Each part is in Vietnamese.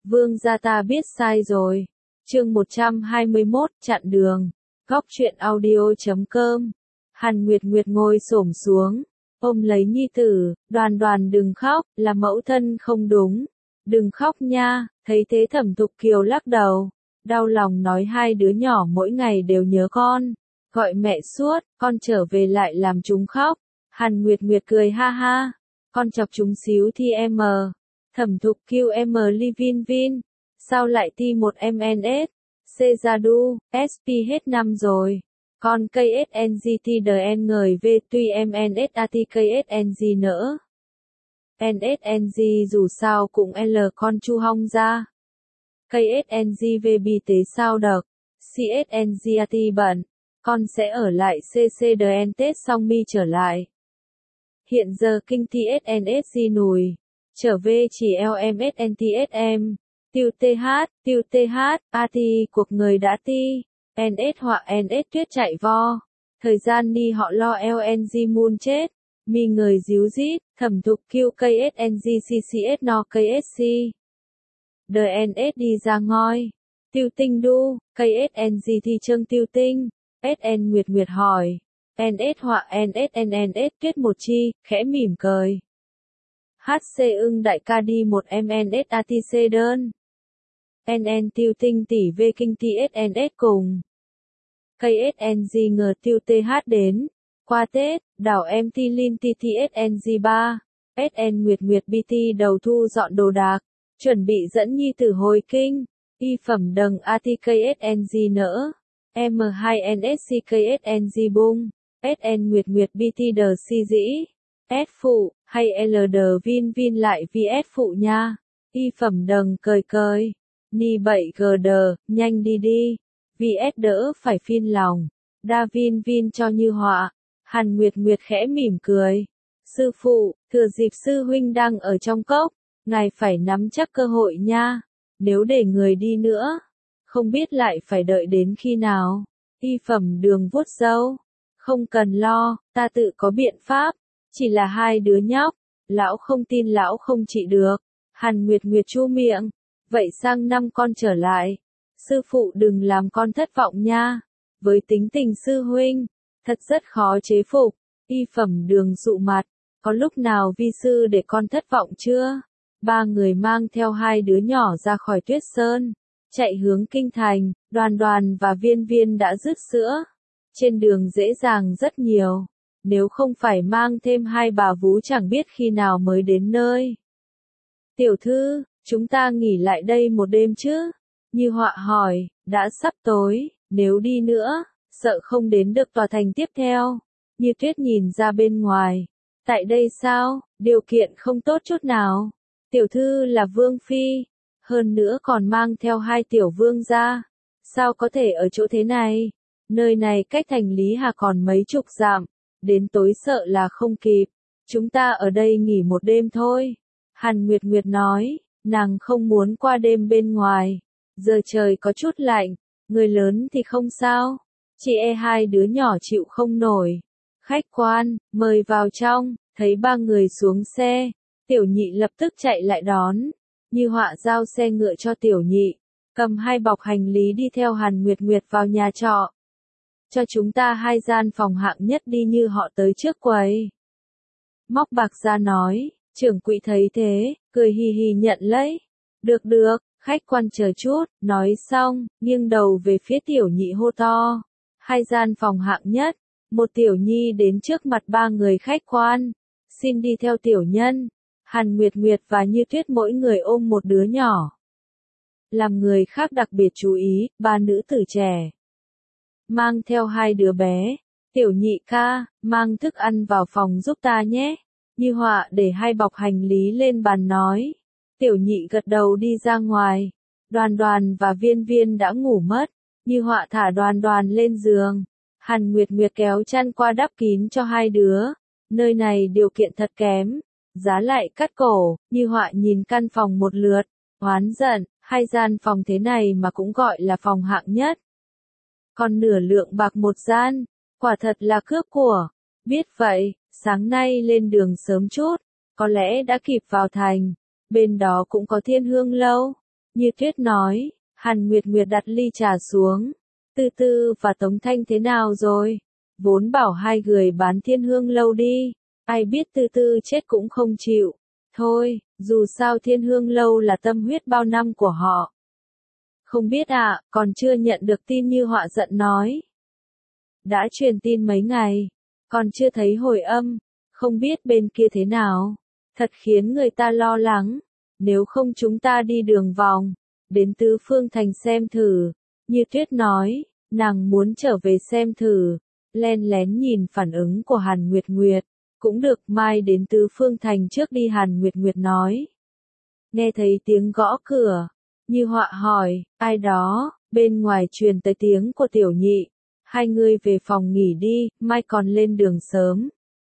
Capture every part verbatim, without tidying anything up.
Vương gia ta biết sai rồi. Chương một trăm hai mươi mốt, chặn đường. Góc truyện audio chấm com. Hàn Nguyệt Nguyệt ngồi xổm xuống, ôm lấy nhi tử, Đoàn Đoàn đừng khóc, là mẫu thân không đúng. Đừng khóc nha. Thấy thế Thẩm Thục Kiều lắc đầu, đau lòng nói hai đứa nhỏ mỗi ngày đều nhớ con, gọi mẹ suốt, con trở về lại làm chúng khóc. Hàn Nguyệt Nguyệt cười ha ha, con chọc chúng xíu thì em. Thẩm Thục Kiều em Livin Vin, sao lại ti một em en ét, Sezadu, ét pê hết năm rồi. Con ca ét en giê tê đờ en ngời về tuy em en ét a tê ca ét en giê nữa. en ét en giê dù sao cũng L con chu hong ra. ca ét en giê về bi tế sao đợt, xê ét en giê a tê bận, con sẽ ở lại xê xê đờ en Tết xong mi trở lại. Hiện giờ kinh tê ét en ét giê nùi, trở về chỉ lờ em ét en tê ét em, tiêu th, tiêu th, a tê cuộc người đã ti, en ét họa en ét tuyết chạy vo, thời gian ni họ lo lờ en giê moon chết, mi người díu dít, Thẩm Thục Kiều ca ét en giê xê xê ét no ca ét xê. đờ en ét đi ra ngoi, tiêu tinh đu, ca ét en giê thì trương tiêu tinh, ét en Nguyệt Nguyệt hỏi, en ét họa en ét en en ét tuyết một chi, khẽ mỉm cười. hát xê ưng đại ca đi một em en ét a tê xê đơn. en en tiêu tinh tỷ về kinh tê ét en ét cùng. ca ét en giê ngờ tiêu th đến. Qua Tết, đảo em ti lin tê tê ét en giê ba. ét en Nguyệt Nguyệt bê tê đầu thu dọn đồ đạc, chuẩn bị dẫn nhi tử hồi kinh. Y phẩm đầng a tê ca ét en giê nữa. em hai en ét xê ca ét en giê bung. ét en Nguyệt Nguyệt bê tê đờ si dĩ. S phụ, hay L đờ vin vin lại vì S phụ nha. Y phẩm đầng cười cười. Ni bảy g đờ, nhanh đi đi. Vì S đỡ phải phiên lòng. Đa vin vin cho như họa. Hàn Nguyệt Nguyệt khẽ mỉm cười. Sư phụ, thừa dịp sư huynh đang ở trong cốc, ngài phải nắm chắc cơ hội nha. Nếu để người đi nữa, không biết lại phải đợi đến khi nào. Y phẩm đường vuốt râu. Không cần lo, ta tự có biện pháp. Chỉ là hai đứa nhóc, lão không tin lão không trị được. Hàn Nguyệt Nguyệt chu miệng. Vậy sang năm con trở lại. Sư phụ đừng làm con thất vọng nha. Với tính tình sư huynh, thật rất khó chế phục. Y phẩm đường dụ mặt. Có lúc nào vi sư để con thất vọng chưa? Ba người mang theo hai đứa nhỏ ra khỏi Tuyết Sơn, chạy hướng kinh thành. Đoàn Đoàn và Viên Viên đã rứt sữa. Trên đường dễ dàng rất nhiều. Nếu không phải mang thêm hai bà vú chẳng biết khi nào mới đến nơi. Tiểu thư, chúng ta nghỉ lại đây một đêm chứ? Như Họa hỏi, đã sắp tối, nếu đi nữa, sợ không đến được tòa thành tiếp theo. Như Tuyết nhìn ra bên ngoài. Tại đây sao, điều kiện không tốt chút nào. Tiểu thư là vương phi, hơn nữa còn mang theo hai tiểu vương gia. Sao có thể ở chỗ thế này? Nơi này cách thành Lý Hà còn mấy chục dặm. Đến tối sợ là không kịp. Chúng ta ở đây nghỉ một đêm thôi. Hàn Nguyệt Nguyệt nói, nàng không muốn qua đêm bên ngoài. Giờ trời có chút lạnh, người lớn thì không sao. Chỉ e hai đứa nhỏ chịu không nổi. Khách quan, mời vào trong. Thấy ba người xuống xe, Tiểu Nhị lập tức chạy lại đón. Như Họa giao xe ngựa cho Tiểu Nhị, cầm hai bọc hành lý đi theo Hàn Nguyệt Nguyệt vào nhà trọ. Cho chúng ta hai gian phòng hạng nhất đi. Như họ tới trước quầy, móc bạc ra nói. Trưởng quỹ thấy thế, cười hì hì nhận lấy. Được được, khách quan chờ chút. Nói xong, nghiêng đầu về phía Tiểu Nhị hô to. Hai gian phòng hạng nhất. Một tiểu nhi đến trước mặt ba người khách quan. Xin đi theo tiểu nhân. Hàn Nguyệt Nguyệt và Như Tuyết mỗi người ôm một đứa nhỏ. Làm người khác đặc biệt chú ý, ba nữ tử trẻ mang theo hai đứa bé. Tiểu Nhị ca, mang thức ăn vào phòng giúp ta nhé. Như Họa để hai bọc hành lý lên bàn nói. Tiểu Nhị gật đầu đi ra ngoài. Đoàn Đoàn và Viên Viên đã ngủ mất. Như Họa thả Đoàn Đoàn lên giường. Hàn Nguyệt Nguyệt kéo chăn qua đắp kín cho hai đứa. Nơi này điều kiện thật kém. Giá lại cắt cổ. Như Họa nhìn căn phòng một lượt. Oán giận, hai gian phòng thế này mà cũng gọi là phòng hạng nhất. Còn nửa lượng bạc một gian. Quả thật là cướp của. Biết vậy, sáng nay lên đường sớm chút. Có lẽ đã kịp vào thành. Bên đó cũng có Thiên Hương lâu. Như Tuyết nói. Hàn Nguyệt Nguyệt đặt ly trà xuống. Tư Tư và Tống Thanh thế nào rồi? Vốn bảo hai người bán Thiên Hương Lâu đi. Ai biết Tư Tư chết cũng không chịu. Thôi, dù sao Thiên Hương Lâu là tâm huyết bao năm của họ. Không biết ạ, à, còn chưa nhận được tin như Họa giận nói. Đã truyền tin mấy ngày, còn chưa thấy hồi âm, không biết bên kia thế nào. Thật khiến người ta lo lắng, nếu không chúng ta đi đường vòng, đến Tứ Phương Thành xem thử. Như Tuyết nói, nàng muốn trở về xem thử, len lén nhìn phản ứng của Hàn Nguyệt Nguyệt. Cũng được, mai đến Tứ Phương Thành trước đi, Hàn Nguyệt Nguyệt nói. Nghe thấy tiếng gõ cửa, Như Họa hỏi, ai đó, bên ngoài truyền tới tiếng của Tiểu Nhị. Hai người về phòng nghỉ đi, mai còn lên đường sớm.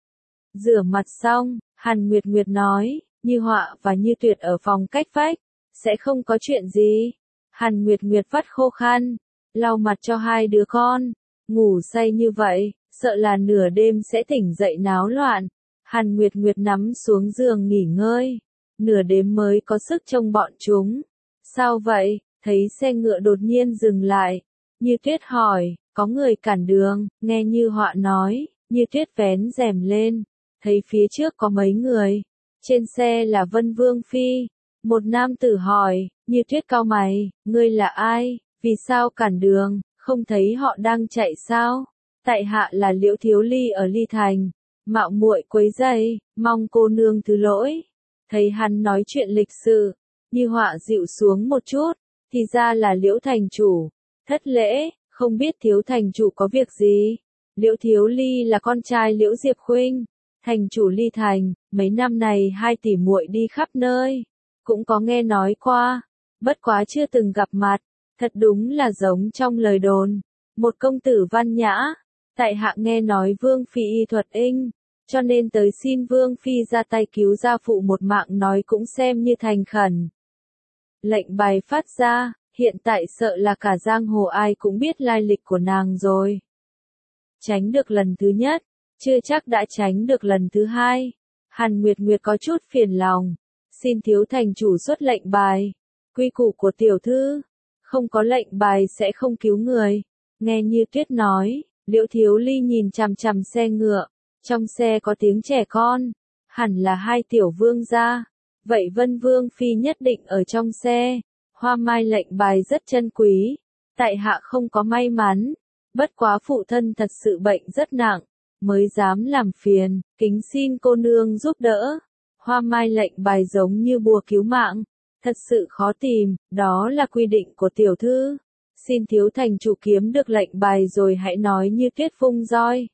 Rửa mặt xong, Hàn Nguyệt Nguyệt nói, Như Họa và Như Tuyệt ở phòng cách vách, sẽ không có chuyện gì. Hàn Nguyệt Nguyệt vắt khô khăn, lau mặt cho hai đứa con, ngủ say như vậy, sợ là nửa đêm sẽ tỉnh dậy náo loạn. Hàn Nguyệt Nguyệt nắm xuống giường nghỉ ngơi, nửa đêm mới có sức trông bọn chúng. Sao vậy? Thấy xe ngựa đột nhiên dừng lại. Như Tuyết hỏi, có người cản đường, nghe Như Họa nói. Như Tuyết vén rèm lên, thấy phía trước có mấy người. Trên xe là Vân Vương Phi. Một nam tử hỏi, Như Tuyết cau mày, ngươi là ai, vì sao cản đường, không thấy họ đang chạy sao? Tại hạ là Liễu Thiếu Ly ở Ly Thành, mạo muội quấy rầy, mong cô nương thứ lỗi. Thấy hắn nói chuyện lịch sự, Như Họa dịu xuống một chút, thì ra là Liễu thành chủ. Thất lễ, không biết Thiếu thành chủ có việc gì? Liễu Thiếu Ly là con trai Liễu Diệp Khuynh, thành chủ Ly Thành, mấy năm này hai tỷ muội đi khắp nơi, cũng có nghe nói qua, bất quá chưa từng gặp mặt. Thật đúng là giống trong lời đồn, một công tử văn nhã. Tại hạ nghe nói Vương Phi y thuật inh, cho nên tới xin Vương Phi ra tay cứu gia phụ một mạng, nói cũng xem như thành khẩn. Lệnh bài phát ra, hiện tại sợ là cả giang hồ ai cũng biết lai lịch của nàng rồi. Tránh được lần thứ nhất, chưa chắc đã tránh được lần thứ hai. Hàn Nguyệt Nguyệt có chút phiền lòng, xin Thiếu thành chủ xuất lệnh bài. Quy củ của tiểu thư, không có lệnh bài sẽ không cứu người. Nghe Như Tuyết nói, Liễu Thiếu Ly nhìn chằm chằm xe ngựa, trong xe có tiếng trẻ con, hẳn là hai tiểu vương gia. Vậy Vân Vương Phi nhất định ở trong xe. Hoa mai lệnh bài rất chân quý, tại hạ không có may mắn, bất quá phụ thân thật sự bệnh rất nặng, mới dám làm phiền, kính xin cô nương giúp đỡ. Hoa mai lệnh bài giống như bùa cứu mạng, thật sự khó tìm, đó là quy định của tiểu thư. Xin Thiếu thành chủ kiếm được lệnh bài rồi hãy nói. Như Tuyết vung roi.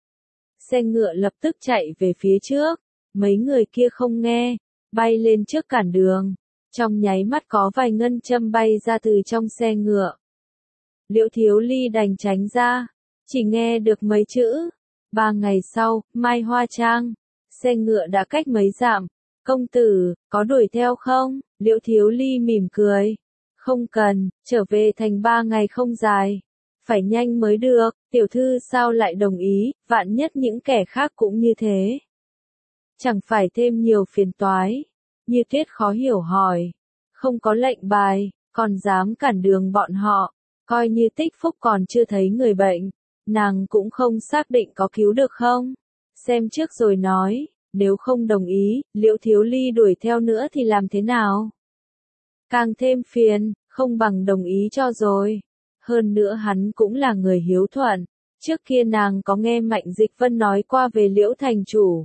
Xe ngựa lập tức chạy về phía trước, mấy người kia không nghe, bay lên trước cản đường. Trong nháy mắt có vài ngân châm bay ra từ trong xe ngựa. Liễu Thiếu Ly đành tránh ra, chỉ nghe được mấy chữ. Ba ngày sau, Mai Hoa Trang, xe ngựa đã cách mấy dặm. Công tử, có đuổi theo không? Liễu Thiếu Ly mỉm cười. Không cần, trở về thành ba ngày không dài. Phải nhanh mới được, tiểu thư sao lại đồng ý, vạn nhất những kẻ khác cũng như thế. Chẳng phải thêm nhiều phiền toái. Như Tuyết khó hiểu hỏi. Không có lệnh bài, còn dám cản đường bọn họ. Coi như Tích Phúc còn chưa thấy người bệnh, nàng cũng không xác định có cứu được không. Xem trước rồi nói, nếu không đồng ý, Liễu Thiếu Ly đuổi theo nữa thì làm thế nào? Càng thêm phiền, không bằng đồng ý cho rồi. Hơn nữa hắn cũng là người hiếu thuận. Trước kia nàng có nghe Mạnh Dịch Vân nói qua về Liễu thành chủ.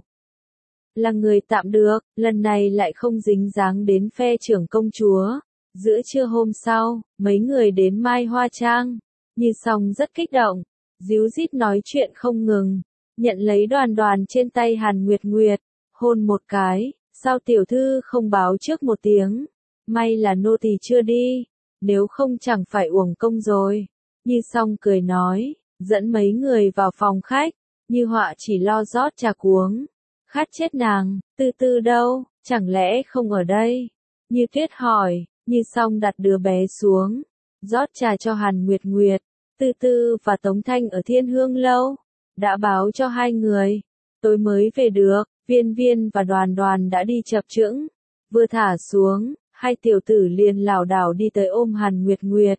Là người tạm được, lần này lại không dính dáng đến phe trưởng công chúa. Giữa trưa hôm sau, mấy người đến Mai Hoa Trang. Như Song rất kích động, díu dít nói chuyện không ngừng. Nhận lấy đoàn đoàn trên tay Hàn Nguyệt Nguyệt, hôn một cái. Sao tiểu thư không báo trước một tiếng? May là nô tỳ chưa đi, nếu không chẳng phải uổng công rồi. Như Song cười nói, dẫn mấy người vào phòng khách. Như Họa chỉ lo rót trà cuống. Khát chết nàng. Tư Tư đâu, chẳng lẽ không ở đây? Như Tuyết hỏi. Như Song đặt đứa bé xuống, rót trà cho Hàn Nguyệt Nguyệt. Tư Tư và Tống Thanh ở Thiên Hương Lâu, đã báo cho hai người, tối mới về được. Viên Viên và Đoàn Đoàn đã đi chập chững, vừa thả xuống, hai tiểu tử liền lảo đảo đi tới ôm Hàn Nguyệt Nguyệt.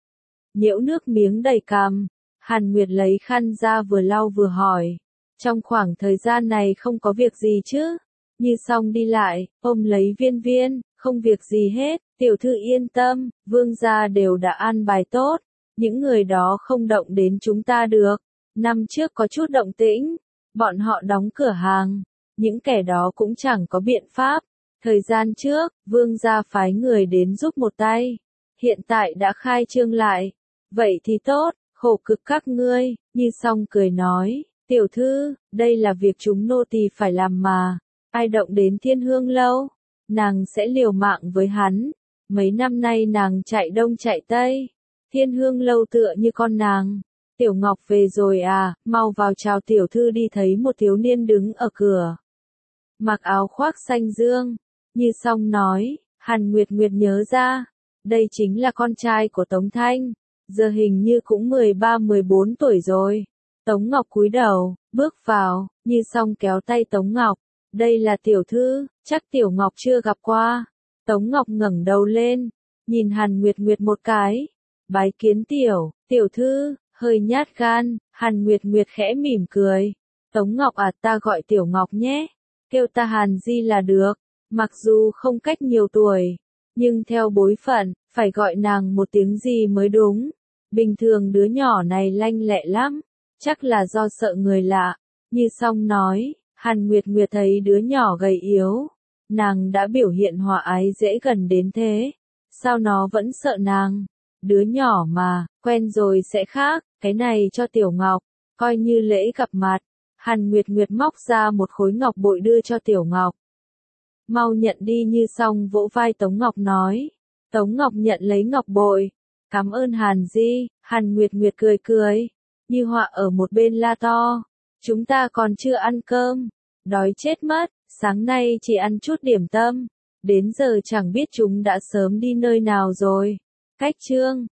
Nhiễu nước miếng đầy cằm, Hàn Nguyệt lấy khăn ra vừa lau vừa hỏi. Trong khoảng thời gian này không có việc gì chứ? Như xong đi lại, ôm lấy Viên Viên, không việc gì hết, tiểu thư yên tâm, vương gia đều đã an bài tốt, những người đó không động đến chúng ta được. Năm trước có chút động tĩnh, bọn họ đóng cửa hàng, những kẻ đó cũng chẳng có biện pháp. Thời gian trước, vương gia phái người đến giúp một tay, hiện tại đã khai trương lại. Vậy thì tốt, khổ cực các ngươi, Như Song cười nói, tiểu thư, đây là việc chúng nô tỳ phải làm mà, ai động đến Thiên Hương lâu, nàng sẽ liều mạng với hắn. Mấy năm nay nàng chạy đông chạy tây, Thiên Hương lâu tựa như con nàng. Tiểu Ngọc về rồi à, mau vào chào tiểu thư đi. Thấy một thiếu niên đứng ở cửa, mặc áo khoác xanh dương, Như Song nói, Hàn Nguyệt Nguyệt nhớ ra, đây chính là con trai của Tống Thanh, giờ hình như cũng mười ba mười bốn tuổi rồi. Tống Ngọc cúi đầu, bước vào, Như Song kéo tay Tống Ngọc, đây là tiểu thư, chắc tiểu Ngọc chưa gặp qua. Tống Ngọc ngẩng đầu lên, nhìn Hàn Nguyệt Nguyệt một cái, bái kiến tiểu, tiểu thư, hơi nhát gan. Hàn Nguyệt Nguyệt khẽ mỉm cười, Tống Ngọc à, ta gọi tiểu Ngọc nhé, kêu ta Hàn Di là được, mặc dù không cách nhiều tuổi, nhưng theo bối phận, phải gọi nàng một tiếng gì mới đúng. Bình thường đứa nhỏ này lanh lẹ lắm, chắc là do sợ người lạ. Như Song nói, Hàn Nguyệt Nguyệt thấy đứa nhỏ gầy yếu, nàng đã biểu hiện hòa ái dễ gần đến thế, sao nó vẫn sợ nàng? Đứa nhỏ mà, quen rồi sẽ khác, cái này cho Tiểu Ngọc, coi như lễ gặp mặt. Hàn Nguyệt Nguyệt móc ra một khối ngọc bội đưa cho Tiểu Ngọc. Mau nhận đi. Như Song vỗ vai Tống Ngọc nói. Tống Ngọc nhận lấy ngọc bội. Cảm ơn Hàn Di. Hàn Nguyệt Nguyệt cười cười. Như Họa ở một bên la to. Chúng ta còn chưa ăn cơm. Đói chết mất, sáng nay chỉ ăn chút điểm tâm. Đến giờ chẳng biết chúng đã sớm đi nơi nào rồi. Cách chương